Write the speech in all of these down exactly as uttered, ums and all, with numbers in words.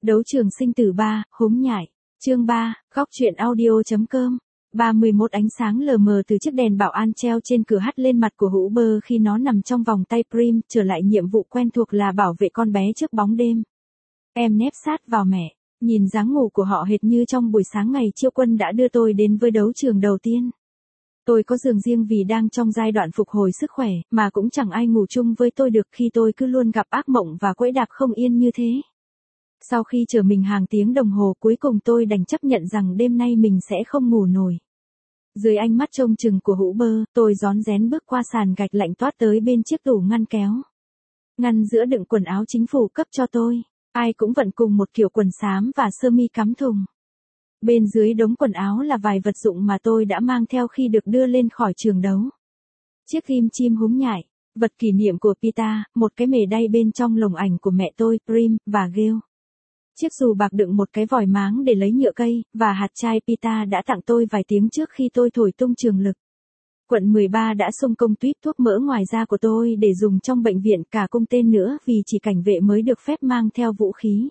Đấu trường sinh tử ba, húng nhại. Chương ba, góc truyện audio.com. ba mươi mốt Ánh sáng lờ mờ từ chiếc đèn bảo an treo trên cửa hắt lên mặt của Hữu Bơ khi nó nằm trong vòng tay Prim, trở lại nhiệm vụ quen thuộc là bảo vệ con bé trước bóng đêm. Em nép sát vào mẹ, nhìn dáng ngủ của họ hệt như trong buổi sáng ngày Chiêu Quân đã đưa tôi đến với đấu trường đầu tiên. Tôi có giường riêng vì đang trong giai đoạn phục hồi sức khỏe, mà cũng chẳng ai ngủ chung với tôi được khi tôi cứ luôn gặp ác mộng và quẫy đạp không yên như thế. Sau khi chờ mình hàng tiếng đồng hồ, cuối cùng tôi đành chấp nhận rằng đêm nay mình sẽ không ngủ nổi. Dưới ánh mắt trông chừng của Hữu Bơ, tôi rón rén bước qua sàn gạch lạnh toát tới bên chiếc tủ ngăn kéo. Ngăn giữa đựng quần áo chính phủ cấp cho tôi, ai cũng vận cùng một kiểu quần xám và sơ mi cắm thùng. Bên dưới đống quần áo là vài vật dụng mà tôi đã mang theo khi được đưa lên khỏi trường đấu. Chiếc ghim chim húng nhại, vật kỷ niệm của Pita, một cái mề đay bên trong lồng ảnh của mẹ tôi, Prim, và Gale. Chiếc dù bạc đựng một cái vòi máng để lấy nhựa cây, và hạt chai Pita đã tặng tôi vài tiếng trước khi tôi thổi tung trường lực. Quận mười ba đã xung công tuýp thuốc mỡ ngoài da của tôi để dùng trong bệnh viện, cả cung tên nữa, vì chỉ cảnh vệ mới được phép mang theo vũ khí.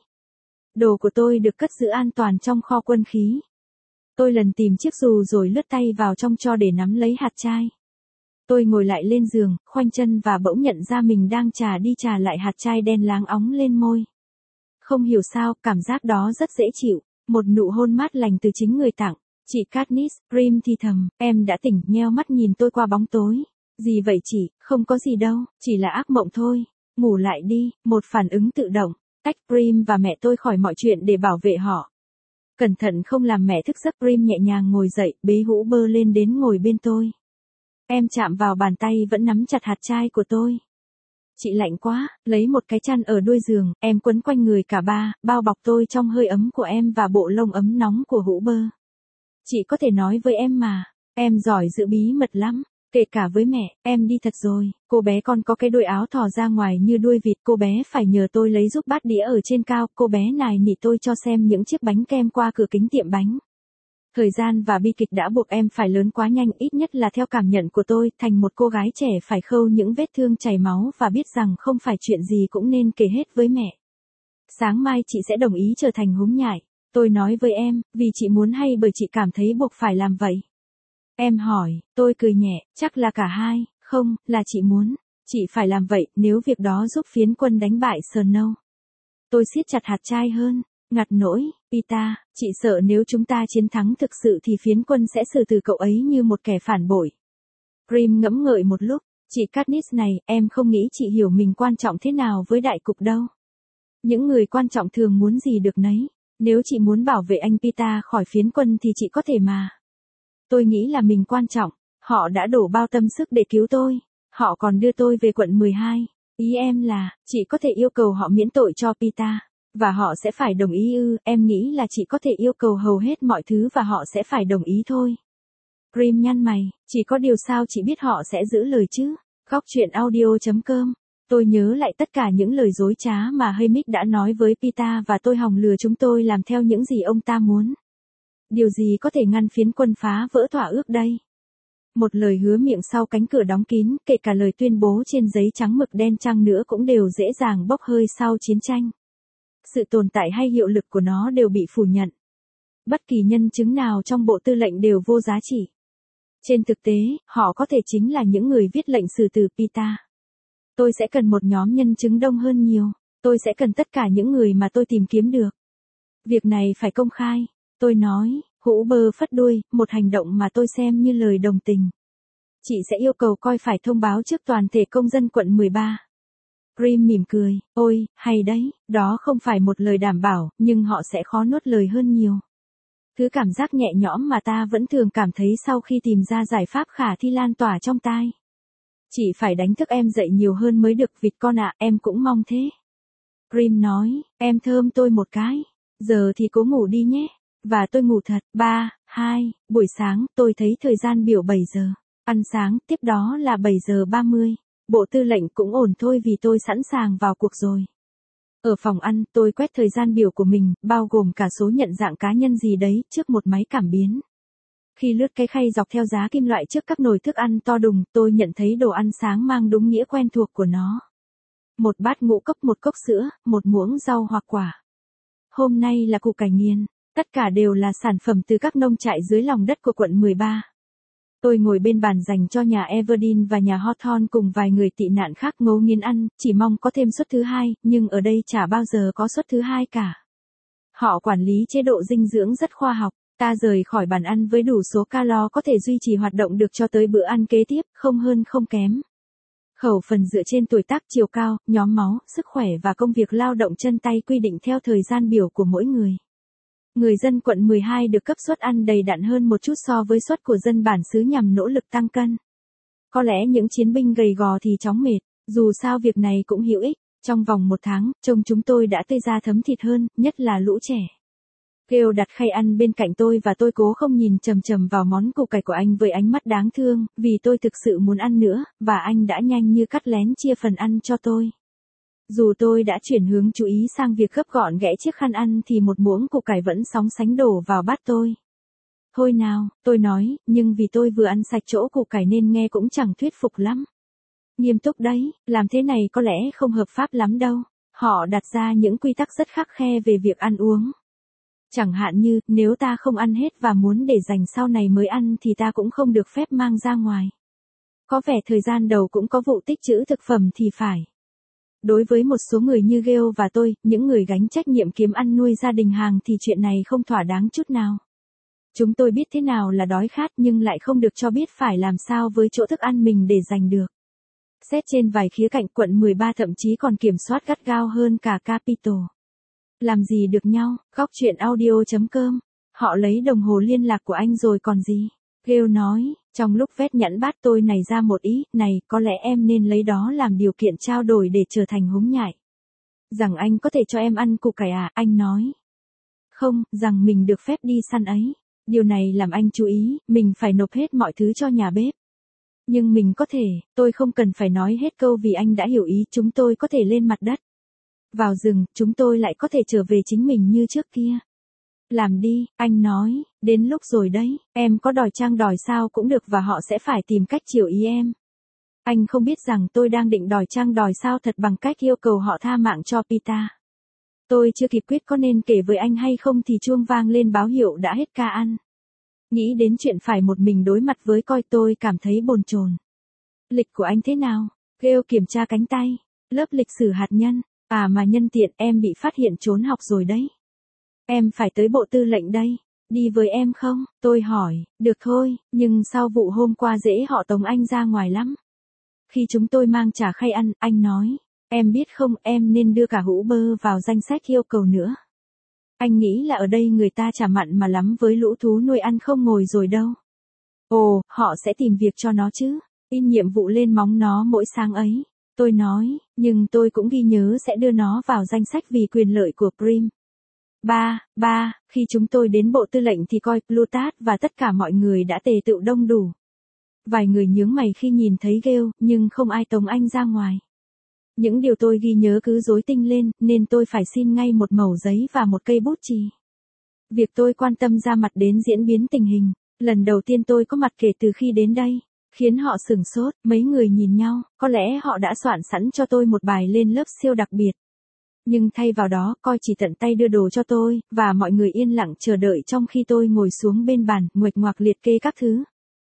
Đồ của tôi được cất giữ an toàn trong kho quân khí. Tôi lần tìm chiếc dù rồi lướt tay vào trong cho để nắm lấy hạt chai. Tôi ngồi lại lên giường, khoanh chân và bỗng nhận ra mình đang chà đi chà lại hạt chai đen láng óng lên môi. Không hiểu sao, cảm giác đó rất dễ chịu, một nụ hôn mát lành từ chính người tặng. Chị Katniss, Prim thì thầm, em đã tỉnh, nheo mắt nhìn tôi qua bóng tối. Gì vậy chị, không có gì đâu, chỉ là ác mộng thôi. Ngủ lại đi, một phản ứng tự động, tách Prim và mẹ tôi khỏi mọi chuyện để bảo vệ họ. Cẩn thận không làm mẹ thức giấc, Prim nhẹ nhàng ngồi dậy, bế Hữu Bơ lên đến ngồi bên tôi. Em chạm vào bàn tay vẫn nắm chặt hạt chai của tôi. Chị lạnh quá, lấy một cái chăn ở đuôi giường, em quấn quanh người cả ba, bao bọc tôi trong hơi ấm của em và bộ lông ấm nóng của Hữu Bơ. Chị có thể nói với em mà, em giỏi giữ bí mật lắm, kể cả với mẹ. Em đi thật rồi. Cô bé con có cái đuôi áo thò ra ngoài như đuôi vịt, cô bé phải nhờ tôi lấy giúp bát đĩa ở trên cao, cô bé nài nỉ tôi cho xem những chiếc bánh kem qua cửa kính tiệm bánh. Thời gian và bi kịch đã buộc em phải lớn quá nhanh, ít nhất là theo cảm nhận của tôi, thành một cô gái trẻ phải khâu những vết thương chảy máu và biết rằng không phải chuyện gì cũng nên kể hết với mẹ. Sáng mai chị sẽ đồng ý trở thành húng nhại. Tôi nói với em, vì chị muốn hay bởi chị cảm thấy buộc phải làm vậy? Em hỏi, tôi cười nhẹ, chắc là cả hai. Không, là chị muốn. Chị phải làm vậy, nếu việc đó giúp phiến quân đánh bại Snow. Tôi siết chặt hạt chai hơn. Ngặt nỗi, Pita, chị sợ nếu chúng ta chiến thắng thực sự thì phiến quân sẽ xử tử cậu ấy như một kẻ phản bội. Prim ngẫm ngợi một lúc, chị Katniss này, em không nghĩ chị hiểu mình quan trọng thế nào với đại cục đâu. Những người quan trọng thường muốn gì được nấy. Nếu chị muốn bảo vệ anh Pita khỏi phiến quân thì chị có thể mà. Tôi nghĩ là mình quan trọng, họ đã đổ bao tâm sức để cứu tôi, họ còn đưa tôi về quận mười hai. Ý em là, chị có thể yêu cầu họ miễn tội cho Pita. Và họ sẽ phải đồng ý ư? Em nghĩ là chị có thể yêu cầu hầu hết mọi thứ và họ sẽ phải đồng ý thôi. Prim nhăn mày, chỉ có điều sao chị biết họ sẽ giữ lời chứ? Góc truyện audio.com. Tôi nhớ lại tất cả những lời dối trá mà Haymitch đã nói với Pita và tôi hòng lừa chúng tôi làm theo những gì ông ta muốn. Điều gì có thể ngăn phiến quân phá vỡ thỏa ước đây? Một lời hứa miệng sau cánh cửa đóng kín, kể cả lời tuyên bố trên giấy trắng mực đen chăng nữa cũng đều dễ dàng bốc hơi sau chiến tranh. Sự tồn tại hay hiệu lực của nó đều bị phủ nhận. Bất kỳ nhân chứng nào trong bộ tư lệnh đều vô giá trị. Trên thực tế, họ có thể chính là những người viết lệnh xử tử Pita. Tôi sẽ cần một nhóm nhân chứng đông hơn nhiều. Tôi sẽ cần tất cả những người mà tôi tìm kiếm được. Việc này phải công khai. Tôi nói, Hữu Bơ phất đuôi, một hành động mà tôi xem như lời đồng tình. Chị sẽ yêu cầu coi phải thông báo trước toàn thể công dân quận mười ba. Prim mỉm cười, ôi, hay đấy, đó không phải một lời đảm bảo, nhưng họ sẽ khó nuốt lời hơn nhiều. Thứ cảm giác nhẹ nhõm mà ta vẫn thường cảm thấy sau khi tìm ra giải pháp khả thi lan tỏa trong tai. Chị phải đánh thức em dậy nhiều hơn mới được, vịt con ạ, em cũng mong thế. Prim nói, em thơm tôi một cái, giờ thì cố ngủ đi nhé. Và tôi ngủ thật. Ba, hai, buổi sáng, tôi thấy thời gian biểu bảy giờ. Ăn sáng, tiếp đó là bảy giờ ba mươi. Bộ tư lệnh cũng ổn thôi vì tôi sẵn sàng vào cuộc rồi. Ở phòng ăn, tôi quét thời gian biểu của mình, bao gồm cả số nhận dạng cá nhân gì đấy, trước một máy cảm biến. Khi lướt cái khay dọc theo giá kim loại trước các nồi thức ăn to đùng, tôi nhận thấy đồ ăn sáng mang đúng nghĩa quen thuộc của nó. Một bát ngũ cốc, một cốc sữa, một muỗng rau hoặc quả. hôm nay là củ cải nghiền. Tất cả đều là sản phẩm từ các nông trại dưới lòng đất của quận mười ba. Tôi ngồi bên bàn dành cho nhà Everdeen và nhà Hawthorne cùng vài người tị nạn khác ngấu nghiến ăn, chỉ mong có thêm suất thứ hai, nhưng ở đây chả bao giờ có suất thứ hai cả. Họ quản lý chế độ dinh dưỡng rất khoa học, ta rời khỏi bàn ăn với đủ số calo có thể duy trì hoạt động được cho tới bữa ăn kế tiếp, không hơn không kém. Khẩu phần dựa trên tuổi tác, chiều cao, nhóm máu, sức khỏe và công việc lao động chân tay quy định theo thời gian biểu của mỗi người. Người dân quận mười hai được cấp suất ăn đầy đặn hơn một chút so với suất của dân bản xứ nhằm nỗ lực tăng cân. Có lẽ những chiến binh gầy gò thì chóng mệt, dù sao việc này cũng hữu ích. Trong vòng một tháng, trông chúng tôi đã tê da thấm thịt hơn, nhất là lũ trẻ. Kêu đặt khay ăn bên cạnh tôi và tôi cố không nhìn chằm chằm vào món củ cải của anh với ánh mắt đáng thương, vì tôi thực sự muốn ăn nữa, và anh đã nhanh như cắt lén chia phần ăn cho tôi. Dù tôi đã chuyển hướng chú ý sang việc gấp gọn ghẽ chiếc khăn ăn thì một muỗng củ cải vẫn sóng sánh đổ vào bát tôi. Thôi nào, tôi nói, nhưng vì tôi vừa ăn sạch chỗ củ cải nên nghe cũng chẳng thuyết phục lắm. Nghiêm túc đấy, làm thế này có lẽ không hợp pháp lắm đâu. Họ đặt ra những quy tắc rất khắt khe về việc ăn uống. Chẳng hạn như, nếu ta không ăn hết và muốn để dành sau này mới ăn thì ta cũng không được phép mang ra ngoài. Có vẻ thời gian đầu cũng có vụ tích trữ thực phẩm thì phải. Đối với một số người như Gale và tôi, những người gánh trách nhiệm kiếm ăn nuôi gia đình hàng thì chuyện này không thỏa đáng chút nào. Chúng tôi biết thế nào là đói khát nhưng lại không được cho biết phải làm sao với chỗ thức ăn mình để giành được. Xét trên vài khía cạnh, quận mười ba thậm chí còn kiểm soát gắt gao hơn cả Capitol. Làm gì được nhau, góc chuyện audio chấm com. Họ lấy đồng hồ liên lạc của anh rồi còn gì. Gale nói, trong lúc vét nhẵn bát tôi nảy ra một ý, này, có lẽ em nên lấy đó làm điều kiện trao đổi để trở thành húng nhại. Rằng anh có thể cho em ăn củ cải à, anh nói. Không, rằng mình được phép đi săn ấy. Điều này làm anh chú ý, mình phải nộp hết mọi thứ cho nhà bếp. Nhưng mình có thể, tôi không cần phải nói hết câu vì anh đã hiểu ý, chúng tôi có thể lên mặt đất. Vào rừng, chúng tôi lại có thể trở về chính mình như trước kia. Làm đi, anh nói, đến lúc rồi đấy, em có đòi trang đòi sao cũng được và họ sẽ phải tìm cách chiều ý em. Anh không biết rằng tôi đang định đòi trang đòi sao thật bằng cách yêu cầu họ tha mạng cho Pita. Tôi chưa kịp quyết có nên kể với anh hay không thì chuông vang lên báo hiệu đã hết ca ăn. Nghĩ đến chuyện phải một mình đối mặt với coi tôi cảm thấy bồn chồn. Lịch của anh thế nào? Gale kiểm tra cánh tay. Lớp lịch sử hạt nhân. À mà nhân tiện em bị phát hiện trốn học rồi đấy. Em phải tới bộ tư lệnh đây. Đi với em không? Tôi hỏi. Được thôi, nhưng sau vụ hôm qua dễ họ tống anh ra ngoài lắm. Khi chúng tôi mang trả khay ăn, anh nói. Em biết không, em nên đưa cả hũ bơ vào danh sách yêu cầu nữa. Anh nghĩ là ở đây người ta chả mặn mà lắm với lũ thú nuôi ăn không ngồi rồi đâu. Ồ, họ sẽ tìm việc cho nó chứ. In nhiệm vụ lên móng nó mỗi sáng ấy. Tôi nói, nhưng tôi cũng ghi nhớ sẽ đưa nó vào danh sách vì quyền lợi của Prim. Ba, ba, khi chúng tôi đến bộ tư lệnh thì coi Plutarch và tất cả mọi người đã tề tựu đông đủ. Vài người nhướng mày khi nhìn thấy Gale, nhưng không ai tống anh ra ngoài. Những điều tôi ghi nhớ cứ rối tinh lên, nên tôi phải xin ngay một mẩu giấy và một cây bút chì. Việc tôi quan tâm ra mặt đến diễn biến tình hình, lần đầu tiên tôi có mặt kể từ khi đến đây, khiến họ sửng sốt, mấy người nhìn nhau, có lẽ họ đã soạn sẵn cho tôi một bài lên lớp siêu đặc biệt. Nhưng thay vào đó, coi chỉ tận tay đưa đồ cho tôi, và mọi người yên lặng chờ đợi trong khi tôi ngồi xuống bên bàn, nguệch ngoạc liệt kê các thứ.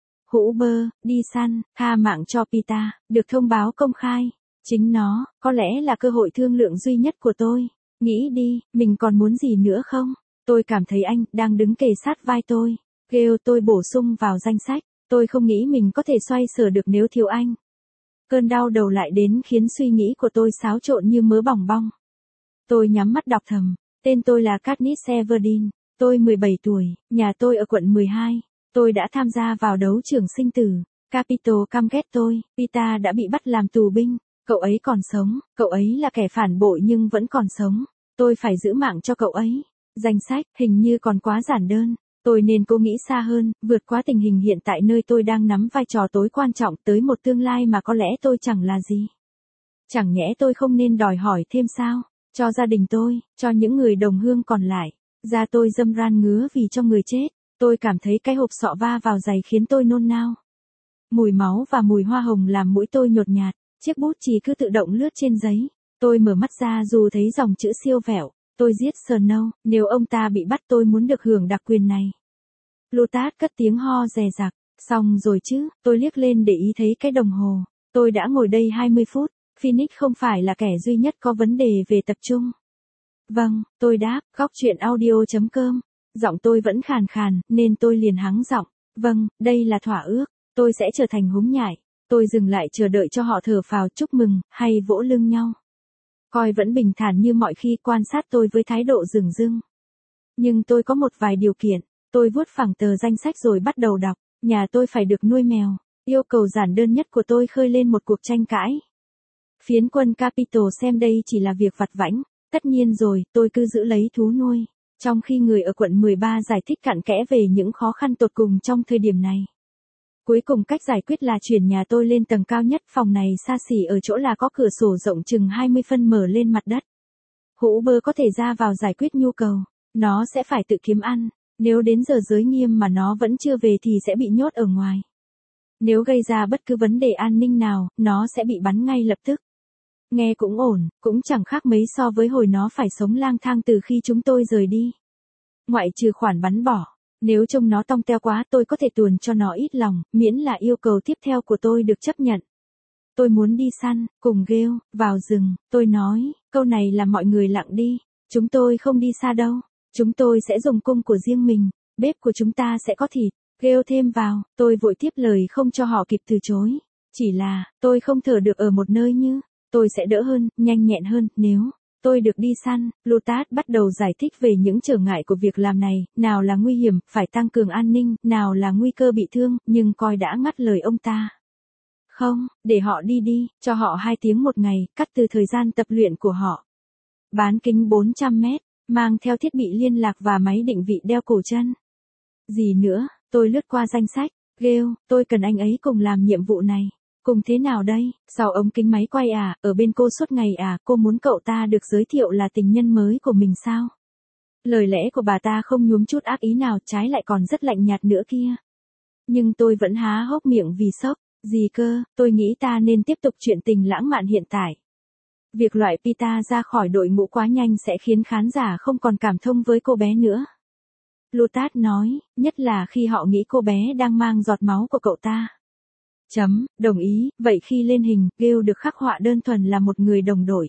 Hũ bơ, đi săn, tha mạng cho Pita, được thông báo công khai. Chính nó, có lẽ là cơ hội thương lượng duy nhất của tôi. Nghĩ đi, mình còn muốn gì nữa không? Tôi cảm thấy anh, đang đứng kề sát vai tôi. Kêu tôi bổ sung vào danh sách. Tôi không nghĩ mình có thể xoay sở được nếu thiếu anh. Cơn đau đầu lại đến khiến suy nghĩ của tôi xáo trộn như mớ bòng bong. Tôi nhắm mắt đọc thầm. Tên tôi là Katniss Everdeen. Tôi mười bảy tuổi, nhà tôi ở quận mười hai. Tôi đã tham gia vào đấu trường sinh tử. Capitol căm ghét tôi. Pita đã bị bắt làm tù binh. Cậu ấy còn sống, cậu ấy là kẻ phản bội nhưng vẫn còn sống. Tôi phải giữ mạng cho cậu ấy. Danh sách, hình như còn quá giản đơn. Tôi nên cố nghĩ xa hơn, vượt qua tình hình hiện tại nơi tôi đang nắm vai trò tối quan trọng tới một tương lai mà có lẽ tôi chẳng là gì. Chẳng nhẽ tôi không nên đòi hỏi thêm sao? Cho gia đình tôi, cho những người đồng hương còn lại. Da tôi râm ran ngứa vì cho người chết. Tôi cảm thấy cái hộp sọ va vào giày khiến tôi nôn nao. Mùi máu và mùi hoa hồng làm mũi tôi nhột nhạt. Chiếc bút chì cứ tự động lướt trên giấy. Tôi mở mắt ra dù thấy dòng chữ siêu vẹo. Tôi giết Snow, nếu ông ta bị bắt tôi muốn được hưởng đặc quyền này. Plutarch cất tiếng ho dè dặt. Xong rồi chứ, tôi liếc lên để ý thấy cái đồng hồ. Tôi đã ngồi đây hai mươi phút, Phoenix không phải là kẻ duy nhất có vấn đề về tập trung. Vâng, tôi đáp, góc chuyện audio chấm com. Giọng tôi vẫn khàn khàn, nên tôi liền hắng giọng. Vâng, đây là thỏa ước, tôi sẽ trở thành húng nhại. Tôi dừng lại chờ đợi cho họ thở phào chúc mừng, hay vỗ lưng nhau. Coi vẫn bình thản như mọi khi quan sát tôi với thái độ dửng dưng. Nhưng tôi có một vài điều kiện, tôi vuốt phẳng tờ danh sách rồi bắt đầu đọc. Nhà tôi phải được nuôi mèo, yêu cầu giản đơn nhất của tôi khơi lên một cuộc tranh cãi. Phiến quân Capitol xem đây chỉ là việc vặt vãnh, tất nhiên rồi, tôi cứ giữ lấy thú nuôi, trong khi người ở quận mười ba giải thích cặn kẽ về những khó khăn tột cùng trong thời điểm này. Cuối cùng cách giải quyết là chuyển nhà tôi lên tầng cao nhất, phòng này xa xỉ ở chỗ là có cửa sổ rộng chừng hai mươi phân mở lên mặt đất. Hũ bơ có thể ra vào giải quyết nhu cầu, nó sẽ phải tự kiếm ăn. Nếu đến giờ giới nghiêm mà nó vẫn chưa về thì sẽ bị nhốt ở ngoài. Nếu gây ra bất cứ vấn đề an ninh nào, nó sẽ bị bắn ngay lập tức. Nghe cũng ổn, cũng chẳng khác mấy so với hồi nó phải sống lang thang từ khi chúng tôi rời đi. Ngoại trừ khoản bắn bỏ, nếu trông nó tong teo quá tôi có thể tuồn cho nó ít lòng, miễn là yêu cầu tiếp theo của tôi được chấp nhận. Tôi muốn đi săn, cùng Gale, vào rừng, tôi nói, câu này làm mọi người lặng đi, chúng tôi không đi xa đâu. Chúng tôi sẽ dùng cung của riêng mình, bếp của chúng ta sẽ có thịt, Gale thêm vào, tôi vội tiếp lời không cho họ kịp từ chối. Chỉ là, tôi không thở được ở một nơi như, tôi sẽ đỡ hơn, nhanh nhẹn hơn, nếu tôi được đi săn. Plutarch bắt đầu giải thích về những trở ngại của việc làm này, nào là nguy hiểm, phải tăng cường an ninh, nào là nguy cơ bị thương, nhưng coi đã ngắt lời ông ta. Không, để họ đi đi, cho họ hai tiếng một ngày, cắt từ thời gian tập luyện của họ. Bán kính bốn trăm mét. Mang theo thiết bị liên lạc và máy định vị đeo cổ chân. Gì nữa, tôi lướt qua danh sách. Gale, tôi cần anh ấy cùng làm nhiệm vụ này. Cùng thế nào đây, sau ống kính máy quay à, ở bên cô suốt ngày à, cô muốn cậu ta được giới thiệu là tình nhân mới của mình sao? Lời lẽ của bà ta không nhuốm chút ác ý nào, trái lại còn rất lạnh nhạt nữa kia. Nhưng tôi vẫn há hốc miệng vì sốc. Gì cơ, tôi nghĩ ta nên tiếp tục chuyện tình lãng mạn hiện tại. Việc loại Pita ra khỏi đội ngũ quá nhanh sẽ khiến khán giả không còn cảm thông với cô bé nữa. Plutarch nói, nhất là khi họ nghĩ cô bé đang mang giọt máu của cậu ta. Chấm, đồng ý, vậy khi lên hình, Gale được khắc họa đơn thuần là một người đồng đội.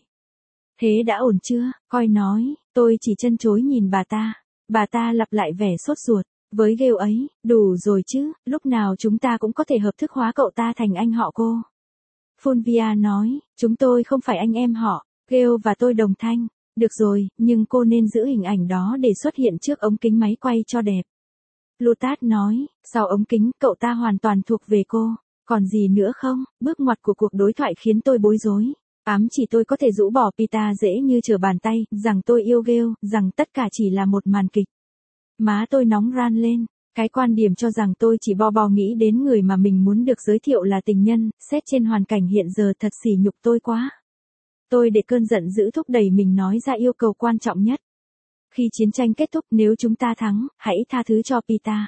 Thế đã ổn chưa, coi nói, tôi chỉ chân chối nhìn bà ta. Bà ta lặp lại vẻ sốt ruột, với Gale ấy, đủ rồi chứ, lúc nào chúng ta cũng có thể hợp thức hóa cậu ta thành anh họ cô. Fulvia nói, chúng tôi không phải anh em họ, Gale và tôi đồng thanh. Được rồi, nhưng cô nên giữ hình ảnh đó để xuất hiện trước ống kính máy quay cho đẹp. Plutarch nói, sau ống kính, cậu ta hoàn toàn thuộc về cô. Còn gì nữa không? Bước ngoặt của cuộc đối thoại khiến tôi bối rối. Ám chỉ tôi có thể rũ bỏ Pita dễ như trở bàn tay, rằng tôi yêu Gale, rằng tất cả chỉ là một màn kịch. Má tôi nóng ran lên. Cái quan điểm cho rằng tôi chỉ bo bo nghĩ đến người mà mình muốn được giới thiệu là tình nhân, xét trên hoàn cảnh hiện giờ thật sỉ nhục tôi quá. Tôi để cơn giận dữ thúc đẩy mình nói ra yêu cầu quan trọng nhất. Khi chiến tranh kết thúc, nếu chúng ta thắng, hãy tha thứ cho Pita.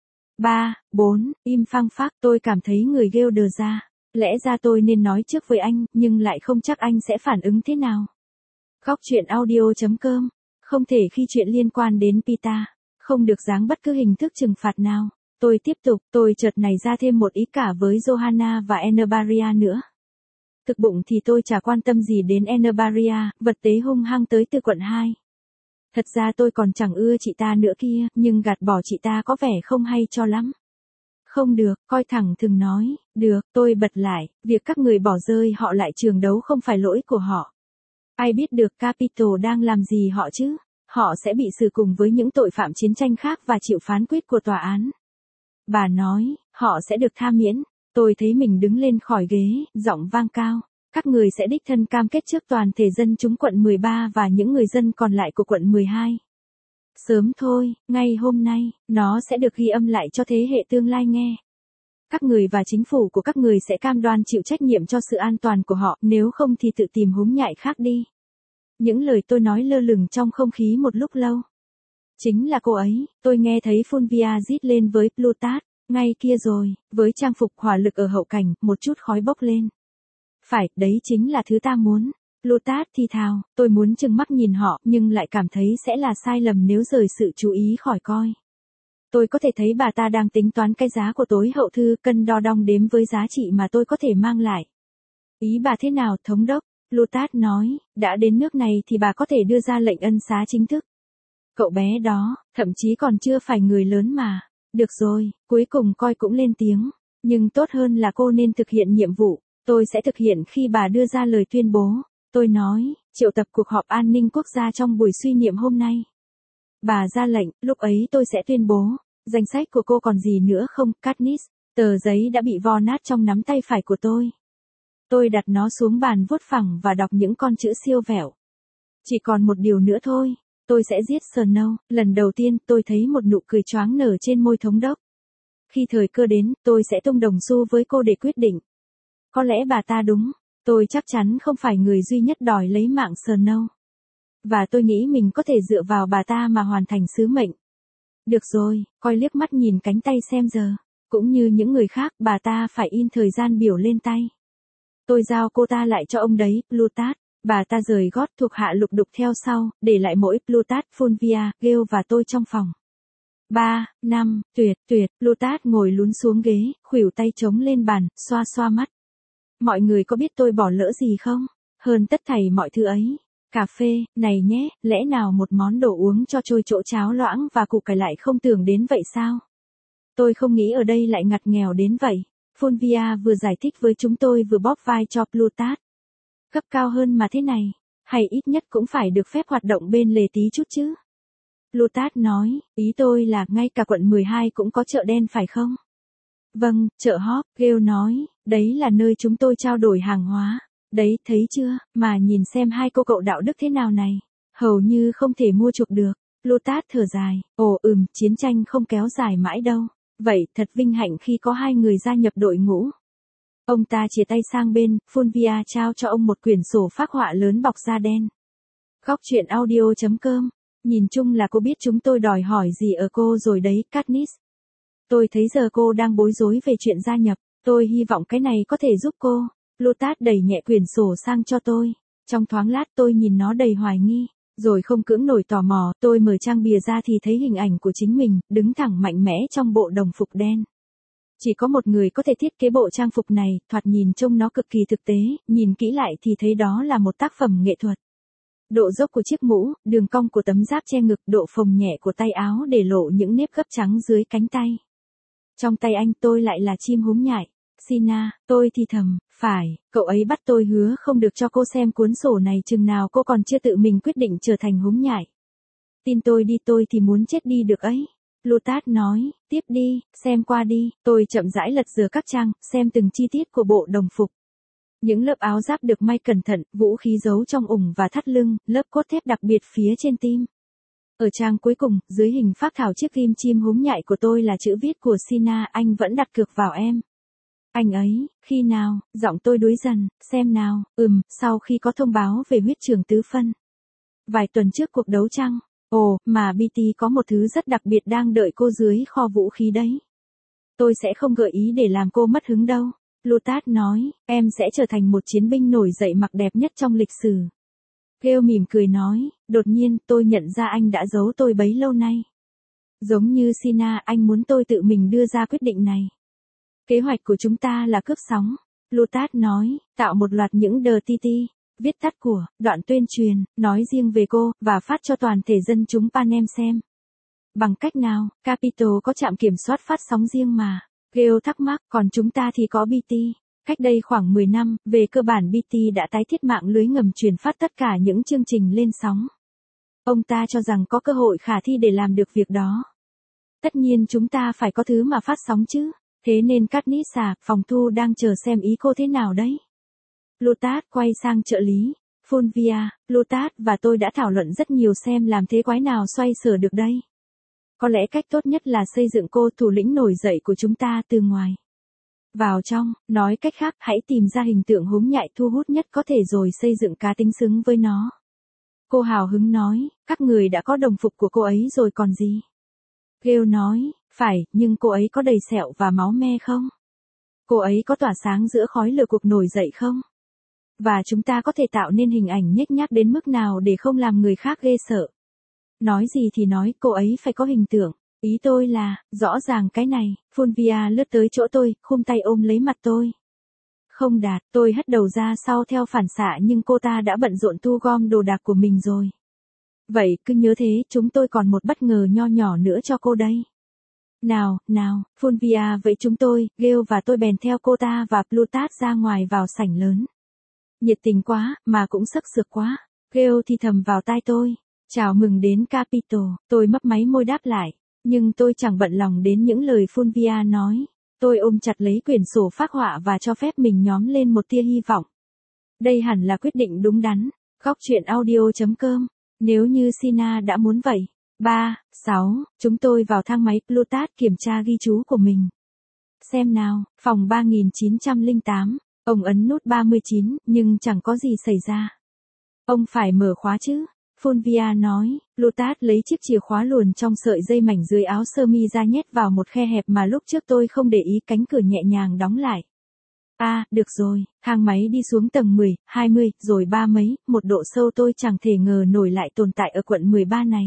ba, bốn, im phăng phắc, tôi cảm thấy người Gale đờ ra. Lẽ ra tôi nên nói trước với anh, nhưng lại không chắc anh sẽ phản ứng thế nào. Góc chuyện audio chấm com. Không thể khi chuyện liên quan đến Pita. Không được giáng bất cứ hình thức trừng phạt nào. Tôi tiếp tục, tôi chợt nảy ra thêm một ý cả với Johanna và Enerbaria nữa. Thực bụng thì tôi chả quan tâm gì đến Enerbaria, vật tế hung hăng tới từ quận hai. Thật ra tôi còn chẳng ưa chị ta nữa kia, nhưng gạt bỏ chị ta có vẻ không hay cho lắm. Không được, coi thẳng thừng nói, được, tôi bật lại, việc các người bỏ rơi họ lại trường đấu không phải lỗi của họ. Ai biết được Capitol đang làm gì họ chứ? Họ sẽ bị xử cùng với những tội phạm chiến tranh khác và chịu phán quyết của tòa án. Bà nói, họ sẽ được tha miễn. Tôi thấy mình đứng lên khỏi ghế, giọng vang cao. Các người sẽ đích thân cam kết trước toàn thể dân chúng quận mười ba và những người dân còn lại của quận mười hai. Sớm thôi, ngay hôm nay, nó sẽ được ghi âm lại cho thế hệ tương lai nghe. Các người và chính phủ của các người sẽ cam đoan chịu trách nhiệm cho sự an toàn của họ, nếu không thì tự tìm húng nhại khác đi. Những lời tôi nói lơ lửng trong không khí một lúc lâu. Chính là cô ấy, tôi nghe thấy Fulvia rít lên với Plutarch, ngay kia rồi, với trang phục hỏa lực ở hậu cảnh, một chút khói bốc lên. Phải, đấy chính là thứ ta muốn. Plutarch thì thào, tôi muốn trừng mắt nhìn họ nhưng lại cảm thấy sẽ là sai lầm nếu rời sự chú ý khỏi coi. Tôi có thể thấy bà ta đang tính toán cái giá của tối hậu thư, cân đo đong đếm với giá trị mà tôi có thể mang lại. Ý bà thế nào, thống đốc? Plutarch nói, đã đến nước này thì bà có thể đưa ra lệnh ân xá chính thức. Cậu bé đó, thậm chí còn chưa phải người lớn mà. Được rồi, cuối cùng coi cũng lên tiếng. Nhưng tốt hơn là cô nên thực hiện nhiệm vụ. Tôi sẽ thực hiện khi bà đưa ra lời tuyên bố. Tôi nói, triệu tập cuộc họp an ninh quốc gia trong buổi suy niệm hôm nay. Bà ra lệnh, lúc ấy tôi sẽ tuyên bố. Danh sách của cô còn gì nữa không, Katniss? Tờ giấy đã bị vo nát trong nắm tay phải của tôi. Tôi đặt nó xuống bàn vuốt phẳng và đọc những con chữ siêu vẹo. Chỉ còn một điều nữa thôi. Tôi sẽ giết Snow. Lần đầu tiên tôi thấy một nụ cười choáng nở trên môi thống đốc. Khi thời cơ đến, tôi sẽ tung đồng xu với cô để quyết định. Có lẽ bà ta đúng. Tôi chắc chắn không phải người duy nhất đòi lấy mạng Snow. Và tôi nghĩ mình có thể dựa vào bà ta mà hoàn thành sứ mệnh. Được rồi, coi liếc mắt nhìn cánh tay xem giờ. Cũng như những người khác, bà ta phải in thời gian biểu lên tay. Tôi giao cô ta lại cho ông đấy, Plutarch. Bà ta rời gót, thuộc hạ lục đục theo sau, để lại mỗi Plutarch, Fulvia, Gale và tôi trong phòng. Ba, năm, tuyệt, tuyệt, Plutarch ngồi lún xuống ghế, khuỷu tay chống lên bàn, xoa xoa mắt. Mọi người có biết tôi bỏ lỡ gì không? Hơn tất thảy mọi thứ ấy. Cà phê, này nhé, lẽ nào một món đồ uống cho trôi chỗ cháo loãng và củ cải lại không tưởng đến vậy sao? Tôi không nghĩ ở đây lại ngặt nghèo đến vậy. Fulvia vừa giải thích với chúng tôi vừa bóp vai cho Plutarch. Cấp cao hơn mà thế này, hay ít nhất cũng phải được phép hoạt động bên lề tí chút chứ. Plutarch nói, ý tôi là ngay cả quận mười hai cũng có chợ đen phải không? Vâng, chợ Hop, Gale nói, đấy là nơi chúng tôi trao đổi hàng hóa. Đấy, thấy chưa, mà nhìn xem hai cô cậu đạo đức thế nào này. Hầu như không thể mua chuộc được. Plutarch thở dài, ồ ừm, chiến tranh không kéo dài mãi đâu. Vậy, thật vinh hạnh khi có hai người gia nhập đội ngũ. Ông ta chìa tay sang bên, Fulvia trao cho ông một quyển sổ phác họa lớn bọc da đen. Góc truyện audio chấm com. Nhìn chung là cô biết chúng tôi đòi hỏi gì ở cô rồi đấy, Katniss. Tôi thấy giờ cô đang bối rối về chuyện gia nhập. Tôi hy vọng cái này có thể giúp cô. Plutarch đẩy nhẹ quyển sổ sang cho tôi. Trong thoáng lát tôi nhìn nó đầy hoài nghi. Rồi không cưỡng nổi tò mò, tôi mở trang bìa ra thì thấy hình ảnh của chính mình, đứng thẳng mạnh mẽ trong bộ đồng phục đen. Chỉ có một người có thể thiết kế bộ trang phục này, thoạt nhìn trông nó cực kỳ thực tế, nhìn kỹ lại thì thấy đó là một tác phẩm nghệ thuật. Độ dốc của chiếc mũ, đường cong của tấm giáp che ngực, độ phồng nhẹ của tay áo để lộ những nếp gấp trắng dưới cánh tay. Trong tay anh tôi lại là chim húng nhại. Sina, tôi thì thầm, phải, cậu ấy bắt tôi hứa không được cho cô xem cuốn sổ này chừng nào cô còn chưa tự mình quyết định trở thành húng nhại. Tin tôi đi, tôi thì muốn chết đi được ấy. Plutarch nói, tiếp đi, xem qua đi, tôi chậm rãi lật dở các trang, xem từng chi tiết của bộ đồng phục. Những lớp áo giáp được may cẩn thận, vũ khí giấu trong ủng và thắt lưng, lớp cốt thép đặc biệt phía trên tim. Ở trang cuối cùng, dưới hình phác thảo chiếc ghim chim húng nhại của tôi là chữ viết của Sina, anh vẫn đặt cược vào em. Anh ấy, khi nào, giọng tôi đuối dần, xem nào, ừm, sau khi có thông báo về huyết trường tứ phân. Vài tuần trước cuộc đấu tranh, ồ, mà bê tê có một thứ rất đặc biệt đang đợi cô dưới kho vũ khí đấy. Tôi sẽ không gợi ý để làm cô mất hứng đâu. Plutarch nói, em sẽ trở thành một chiến binh nổi dậy mặc đẹp nhất trong lịch sử. Gale mỉm cười nói, đột nhiên tôi nhận ra anh đã giấu tôi bấy lâu nay. Giống như Sina, anh muốn tôi tự mình đưa ra quyết định này. Kế hoạch của chúng ta là cướp sóng. Plutarch nói, tạo một loạt những đờ tê tê, viết tắt của, đoạn tuyên truyền, nói riêng về cô, và phát cho toàn thể dân chúng Panem xem. Bằng cách nào, Capitol có trạm kiểm soát phát sóng riêng mà. Gale thắc mắc, còn chúng ta thì có bê tê. Cách đây khoảng mười năm, về cơ bản bê tê đã tái thiết mạng lưới ngầm truyền phát tất cả những chương trình lên sóng. Ông ta cho rằng có cơ hội khả thi để làm được việc đó. Tất nhiên chúng ta phải có thứ mà phát sóng chứ. Thế nên Katniss à, phòng thu đang chờ xem ý cô thế nào đấy. Plutarch quay sang trợ lý. Fulvia, Plutarch và tôi đã thảo luận rất nhiều xem làm thế quái nào xoay sở được đây. Có lẽ cách tốt nhất là xây dựng cô thủ lĩnh nổi dậy của chúng ta từ ngoài vào trong, nói cách khác hãy tìm ra hình tượng húng nhại thu hút nhất có thể rồi xây dựng cá tính xứng với nó. Cô hào hứng nói, các người đã có đồng phục của cô ấy rồi còn gì. Gale nói, phải, nhưng cô ấy có đầy sẹo và máu me không? Cô ấy có tỏa sáng giữa khói lửa cuộc nổi dậy không? Và chúng ta có thể tạo nên hình ảnh nhếch nhác đến mức nào để không làm người khác ghê sợ. Nói gì thì nói, cô ấy phải có hình tượng. Ý tôi là, rõ ràng cái này, Fulvia lướt tới chỗ tôi, khum tay ôm lấy mặt tôi. Không đạt, tôi hất đầu ra sau theo phản xạ nhưng cô ta đã bận rộn thu gom đồ đạc của mình rồi. Vậy, cứ nhớ thế, chúng tôi còn một bất ngờ nho nhỏ nữa cho cô đây. Nào, nào, Fulvia với chúng tôi, Gale và tôi bèn theo cô ta và Plutarch ra ngoài vào sảnh lớn. Nhiệt tình quá, mà cũng sắc sược quá. Gale thì thầm vào tai tôi. Chào mừng đến Capitol, tôi mấp máy môi đáp lại. Nhưng tôi chẳng bận lòng đến những lời Fulvia nói. Tôi ôm chặt lấy quyển sổ phác họa và cho phép mình nhóm lên một tia hy vọng. Đây hẳn là quyết định đúng đắn. Góc truyện audio chấm com. Nếu như Sina đã muốn vậy. ba, sáu, chúng tôi vào thang máy Plutarch kiểm tra ghi chú của mình. Xem nào, phòng ba nghìn chín trăm lẻ tám, ông ấn nút ba mươi chín, nhưng chẳng có gì xảy ra. Ông phải mở khóa chứ, Fulvia nói. Plutarch lấy chiếc chìa khóa luồn trong sợi dây mảnh dưới áo sơ mi ra nhét vào một khe hẹp mà lúc trước tôi không để ý, cánh cửa nhẹ nhàng đóng lại. À, được rồi, thang máy đi xuống tầng mười, hai mươi, rồi ba mấy, một độ sâu tôi chẳng thể ngờ nổi lại tồn tại ở quận mười ba này.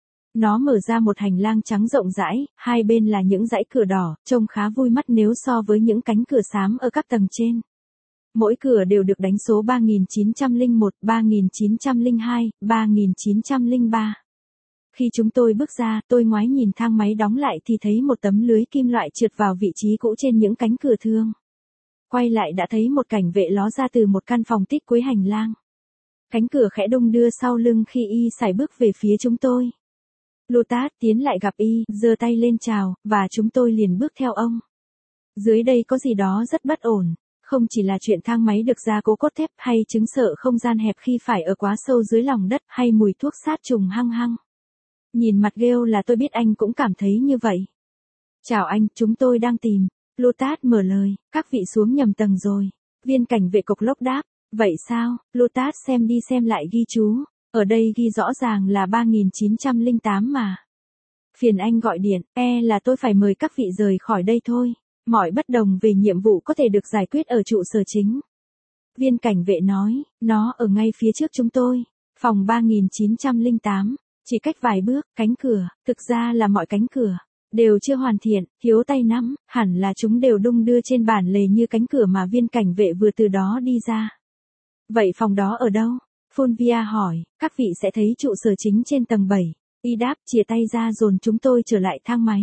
Nó mở ra một hành lang trắng rộng rãi, hai bên là những dãy cửa đỏ, trông khá vui mắt nếu so với những cánh cửa xám ở các tầng trên. Mỗi cửa đều được đánh số ba nghìn chín trăm lẻ một, ba nghìn chín trăm lẻ hai, ba nghìn chín trăm lẻ ba. Khi chúng tôi bước ra, tôi ngoái nhìn thang máy đóng lại thì thấy một tấm lưới kim loại trượt vào vị trí cũ trên những cánh cửa thương. Quay lại đã thấy một cảnh vệ ló ra từ một căn phòng tít cuối hành lang. Cánh cửa khẽ đung đưa sau lưng khi y sải bước về phía chúng tôi. Plutarch tiến lại gặp y, giơ tay lên chào, và chúng tôi liền bước theo ông. Dưới đây có gì đó rất bất ổn. Không chỉ là chuyện thang máy được gia cố cốt thép hay chứng sợ không gian hẹp khi phải ở quá sâu dưới lòng đất hay mùi thuốc sát trùng hăng hăng. Nhìn mặt Gale là tôi biết anh cũng cảm thấy như vậy. Chào anh, chúng tôi đang tìm. Plutarch mở lời, các vị xuống nhầm tầng rồi. Viên cảnh vệ cộc lốc đáp, vậy sao? Plutarch xem đi xem lại ghi chú. Ở đây ghi rõ ràng là ba nghìn chín trăm lẻ tám mà. Phiền anh gọi điện, e là tôi phải mời các vị rời khỏi đây thôi. Mọi bất đồng về nhiệm vụ có thể được giải quyết ở trụ sở chính. Viên cảnh vệ nói, nó ở ngay phía trước chúng tôi. Phòng ba nghìn chín trăm lẻ tám, chỉ cách vài bước, cánh cửa, thực ra là mọi cánh cửa, đều chưa hoàn thiện, thiếu tay nắm, hẳn là chúng đều đung đưa trên bản lề như cánh cửa mà viên cảnh vệ vừa từ đó đi ra. Vậy phòng đó ở đâu? Fulvia hỏi, các vị sẽ thấy trụ sở chính trên tầng bảy. Y đáp, chìa tay ra dồn chúng tôi trở lại thang máy.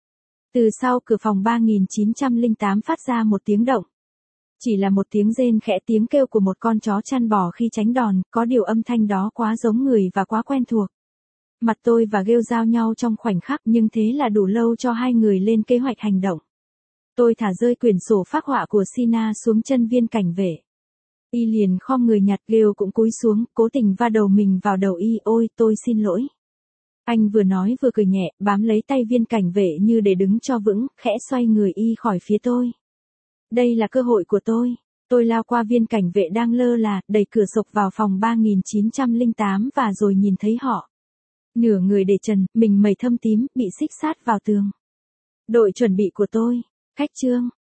Từ sau cửa phòng ba nghìn chín trăm lẻ tám phát ra một tiếng động. Chỉ là một tiếng rên khẽ, tiếng kêu của một con chó chăn bò khi tránh đòn, có điều âm thanh đó quá giống người và quá quen thuộc. Mặt tôi và Gale giao nhau trong khoảnh khắc, nhưng thế là đủ lâu cho hai người lên kế hoạch hành động. Tôi thả rơi quyển sổ phác họa của Sina xuống chân viên cảnh vệ. Y liền khom người nhặt, Gale cũng cúi xuống, cố tình va đầu mình vào đầu y. Ôi, tôi xin lỗi. Anh vừa nói vừa cười nhẹ, bám lấy tay viên cảnh vệ như để đứng cho vững, khẽ xoay người y khỏi phía tôi. Đây là cơ hội của tôi. Tôi lao qua viên cảnh vệ đang lơ là, đẩy cửa sộc vào phòng ba nghìn chín trăm lẻ tám và rồi nhìn thấy họ. Nửa người để trần, mình mẩy thâm tím, bị xích sát vào tường. Đội chuẩn bị của tôi. Khách trương,